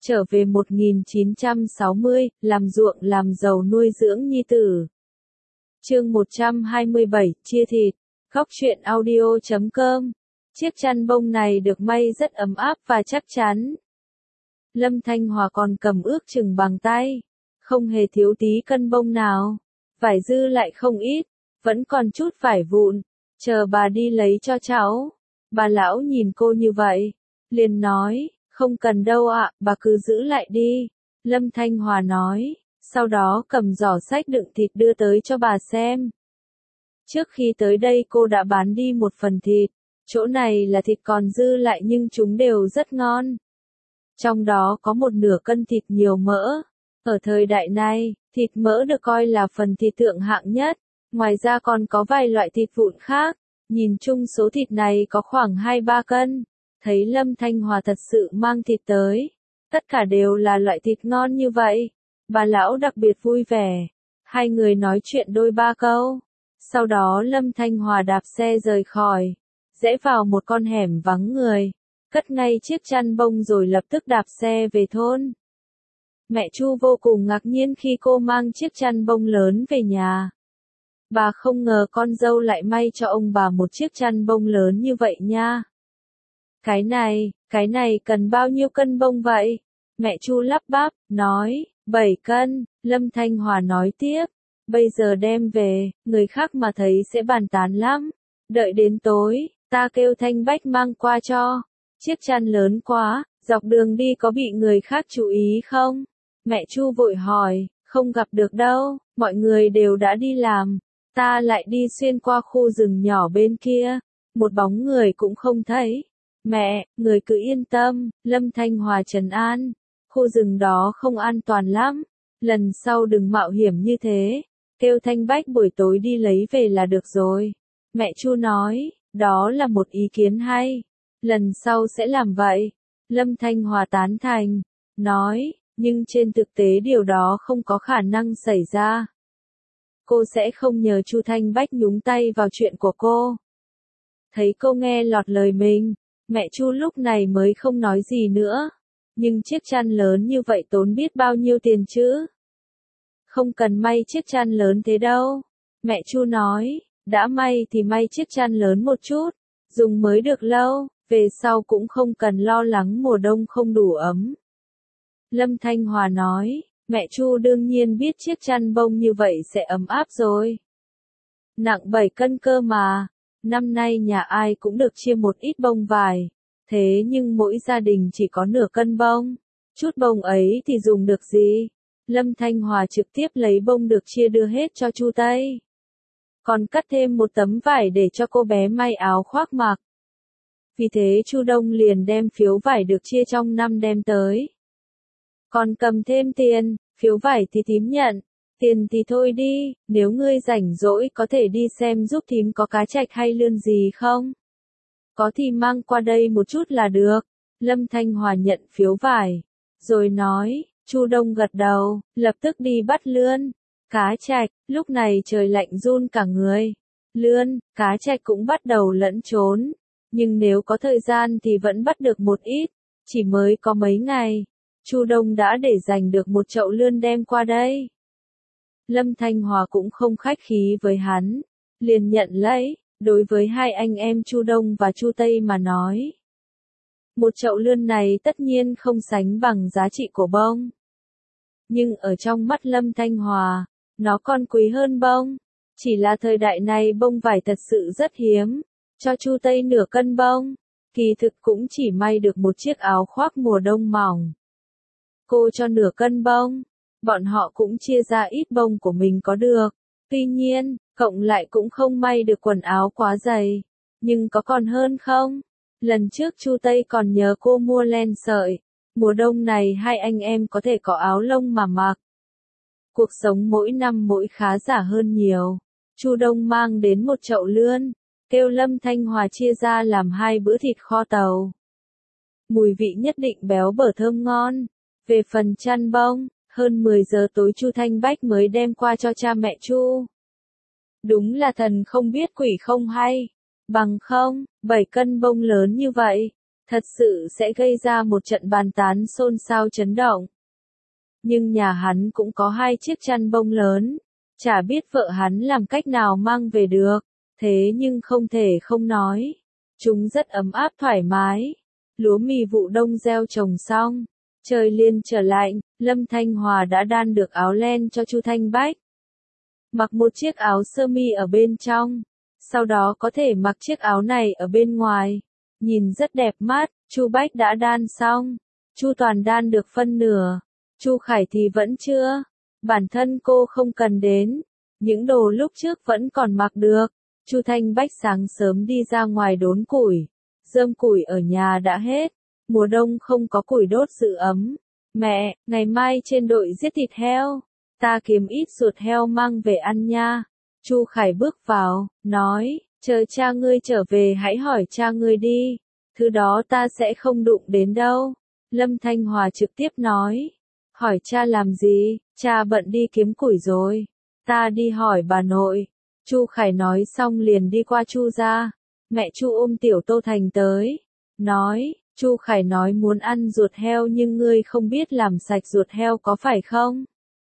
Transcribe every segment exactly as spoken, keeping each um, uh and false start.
Trở về một nghìn chín trăm sáu mươi, làm ruộng làm giàu nuôi dưỡng nhi tử. Chương một trăm hai mươi bảy, chia thịt. Góc truyện audio chấm com. Chiếc chăn bông này được may rất ấm áp và chắc chắn. Lâm Thanh Hòa còn cầm ước chừng bằng tay, không hề thiếu tí cân bông nào. Vải dư lại không ít, vẫn còn chút vải vụn, chờ bà đi lấy cho cháu. Bà lão nhìn cô như vậy, liền nói, không cần đâu ạ, bà cứ giữ lại đi. Lâm Thanh Hòa nói, sau đó cầm giỏ xách đựng thịt đưa tới cho bà xem. Trước khi tới đây cô đã bán đi một phần thịt, chỗ này là thịt còn dư lại nhưng chúng đều rất ngon. Trong đó có một nửa cân thịt nhiều mỡ. Ở thời đại này, thịt mỡ được coi là phần thịt thượng hạng nhất, ngoài ra còn có vài loại thịt vụn khác. Nhìn chung số thịt này có khoảng hai ba cân. Thấy Lâm Thanh Hòa thật sự mang thịt tới, tất cả đều là loại thịt ngon như vậy. Bà lão đặc biệt vui vẻ, hai người nói chuyện đôi ba câu. Sau đó Lâm Thanh Hòa đạp xe rời khỏi, rẽ vào một con hẻm vắng người, cất ngay chiếc chăn bông rồi lập tức đạp xe về thôn. Mẹ Chu vô cùng ngạc nhiên khi cô mang chiếc chăn bông lớn về nhà. Bà không ngờ con dâu lại may cho ông bà một chiếc chăn bông lớn như vậy nha. Cái này, cái này cần bao nhiêu cân bông vậy? Mẹ Chu lắp bắp, nói, bảy cân. Lâm Thanh Hòa nói tiếp, bây giờ đem về, người khác mà thấy sẽ bàn tán lắm. Đợi đến tối, ta kêu Thanh Bách mang qua cho. Chiếc chăn lớn quá, dọc đường đi có bị người khác chú ý không? Mẹ Chu vội hỏi, không gặp được đâu, mọi người đều đã đi làm. Ta lại đi xuyên qua khu rừng nhỏ bên kia, một bóng người cũng không thấy. Mẹ, người cứ yên tâm, Lâm Thanh Hòa trấn an, khu rừng đó không an toàn lắm, lần sau đừng mạo hiểm như thế, kêu Thanh Bách buổi tối đi lấy về là được rồi. Mẹ Chu nói, đó là một ý kiến hay, lần sau sẽ làm vậy. Lâm Thanh Hòa tán thành, nói, nhưng trên thực tế điều đó không có khả năng xảy ra. Cô sẽ không nhờ Chu Thanh Bách nhúng tay vào chuyện của cô. Thấy cô nghe lọt lời mình, mẹ Chu lúc này mới không nói gì nữa. Nhưng chiếc chăn lớn như vậy tốn biết bao nhiêu tiền chứ? Không cần may chiếc chăn lớn thế đâu. Mẹ Chu nói, đã may thì may chiếc chăn lớn một chút, dùng mới được lâu, về sau cũng không cần lo lắng mùa đông không đủ ấm. Lâm Thanh Hòa nói, mẹ Chu đương nhiên biết chiếc chăn bông như vậy sẽ ấm áp rồi. Nặng bảy cân cơ mà, năm nay nhà ai cũng được chia một ít bông vải, thế nhưng mỗi gia đình chỉ có nửa cân bông. Chút bông ấy thì dùng được gì? Lâm Thanh Hòa trực tiếp lấy bông được chia đưa hết cho Chu Tây. Còn cắt thêm một tấm vải để cho cô bé may áo khoác mặc. Vì thế Chu Đông liền đem phiếu vải được chia trong năm đem tới. Còn cầm thêm tiền, phiếu vải thì thím nhận, tiền thì thôi đi, nếu ngươi rảnh rỗi có thể đi xem giúp thím có cá trạch hay lươn gì không? Có thì mang qua đây một chút là được. Lâm Thanh Hòa nhận phiếu vải, rồi nói, Chu Đông gật đầu, lập tức đi bắt lươn, cá trạch. Lúc này trời lạnh run cả người. Lươn, cá trạch cũng bắt đầu lẫn trốn, nhưng nếu có thời gian thì vẫn bắt được một ít. Chỉ mới có mấy ngày, Chu Đông đã để dành được một chậu lươn đem qua đây. Lâm Thanh Hòa cũng không khách khí với hắn, liền nhận lấy. Đối với hai anh em Chu Đông và Chu Tây mà nói, một chậu lươn này tất nhiên không sánh bằng giá trị của bông. Nhưng ở trong mắt Lâm Thanh Hòa, nó còn quý hơn bông. Chỉ là thời đại này bông vải thật sự rất hiếm. Cho Chu Tây nửa cân bông, kỳ thực cũng chỉ may được một chiếc áo khoác mùa đông mỏng. Cô cho nửa cân bông, bọn họ cũng chia ra ít bông của mình có được. Tuy nhiên, cộng lại cũng không may được quần áo quá dày. Nhưng có còn hơn không? Lần trước Chu Tây còn nhờ cô mua len sợi. Mùa đông này hai anh em có thể có áo lông mà mặc. Cuộc sống mỗi năm mỗi khá giả hơn nhiều. Chu Đông mang đến một chậu lươn, kêu Lâm Thanh Hòa chia ra làm hai bữa thịt kho tàu. Mùi vị nhất định béo bở thơm ngon. Về phần chăn bông, hơn mười giờ tối Chu Thanh Bách mới đem qua cho cha mẹ Chu. Đúng là thần không biết quỷ không hay. Bằng không, bảy cân bông lớn như vậy, thật sự sẽ gây ra một trận bàn tán xôn xao chấn động. Nhưng nhà hắn cũng có hai chiếc chăn bông lớn, chả biết vợ hắn làm cách nào mang về được, thế nhưng không thể không nói. Chúng rất ấm áp thoải mái. Lúa mì vụ đông gieo trồng xong, trời liền trở lạnh, Lâm Thanh Hòa đã đan được áo len cho Chu Thanh Bách. Mặc một chiếc áo sơ mi ở bên trong, sau đó có thể mặc chiếc áo này ở bên ngoài, nhìn rất đẹp mắt. Chu Bách đã đan xong, Chu Toàn đan được phân nửa, Chu Khải thì vẫn chưa. Bản thân cô không cần đến, những đồ lúc trước vẫn còn mặc được. Chu Thanh Bách sáng sớm đi ra ngoài đốn củi, rơm củi ở nhà đã hết, mùa đông không có củi đốt giữ ấm. Mẹ, ngày mai trên đội giết thịt heo, ta kiếm ít ruột heo mang về ăn nha. Chu Khải bước vào, nói, chờ cha ngươi trở về hãy hỏi cha ngươi đi, thứ đó ta sẽ không đụng đến đâu. Lâm Thanh Hòa trực tiếp nói, hỏi cha làm gì, cha bận đi kiếm củi rồi, ta đi hỏi bà nội. Chu Khải nói xong liền đi qua Chu gia, mẹ Chu ôm Tiểu Tô Thành tới, nói, Chu Khải nói muốn ăn ruột heo nhưng ngươi không biết làm sạch ruột heo có phải không?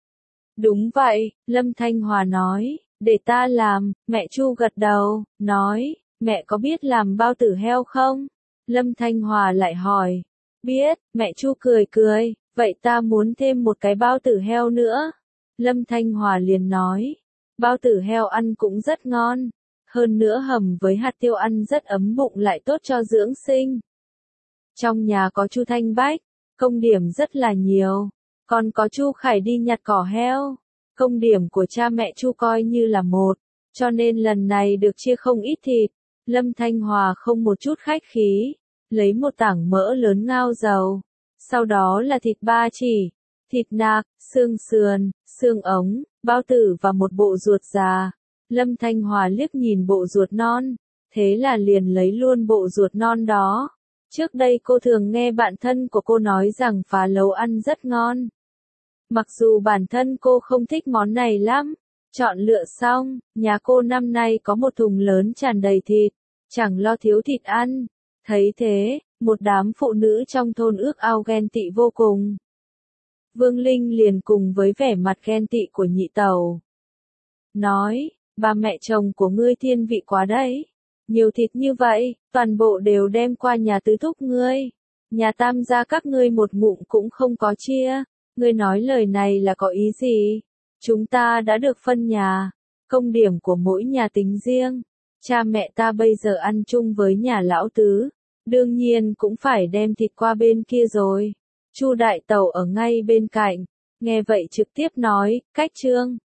Đúng vậy, Lâm Thanh Hòa nói, để ta làm. Mẹ Chu gật đầu, nói, mẹ có biết làm bao tử heo không? Lâm Thanh Hòa lại hỏi, biết. Mẹ Chu cười cười, vậy ta muốn thêm một cái bao tử heo nữa. Lâm Thanh Hòa liền nói, bao tử heo ăn cũng rất ngon, hơn nữa hầm với hạt tiêu ăn rất ấm bụng lại tốt cho dưỡng sinh. Trong nhà có Chu Thanh Bách, công điểm rất là nhiều, còn có Chu Khải đi nhặt cỏ heo, công điểm của cha mẹ Chu coi như là một, cho nên lần này được chia không ít thịt. Lâm Thanh Hòa không một chút khách khí, lấy một tảng mỡ lớn ngao dầu, sau đó là thịt ba chỉ, thịt nạc, xương sườn, xương ống, bao tử và một bộ ruột già. Lâm Thanh Hòa liếc nhìn bộ ruột non, thế là liền lấy luôn bộ ruột non đó. Trước đây cô thường nghe bạn thân của cô nói rằng phá lấu ăn rất ngon. Mặc dù bản thân cô không thích món này lắm, chọn lựa xong, nhà cô năm nay có một thùng lớn tràn đầy thịt, chẳng lo thiếu thịt ăn. Thấy thế, một đám phụ nữ trong thôn ước ao ghen tị vô cùng. Vương Linh liền cùng với vẻ mặt ghen tị của nhị tẩu, nói, bà mẹ chồng của ngươi thiên vị quá đấy. Nhiều thịt như vậy, toàn bộ đều đem qua nhà tứ thúc ngươi. Nhà tam gia các ngươi một ngụm cũng không có chia. Ngươi nói lời này là có ý gì? Chúng ta đã được phân nhà, công điểm của mỗi nhà tính riêng. Cha mẹ ta bây giờ ăn chung với nhà lão tứ, đương nhiên cũng phải đem thịt qua bên kia rồi. Chu đại tẩu ở ngay bên cạnh, nghe vậy trực tiếp nói, cách trương.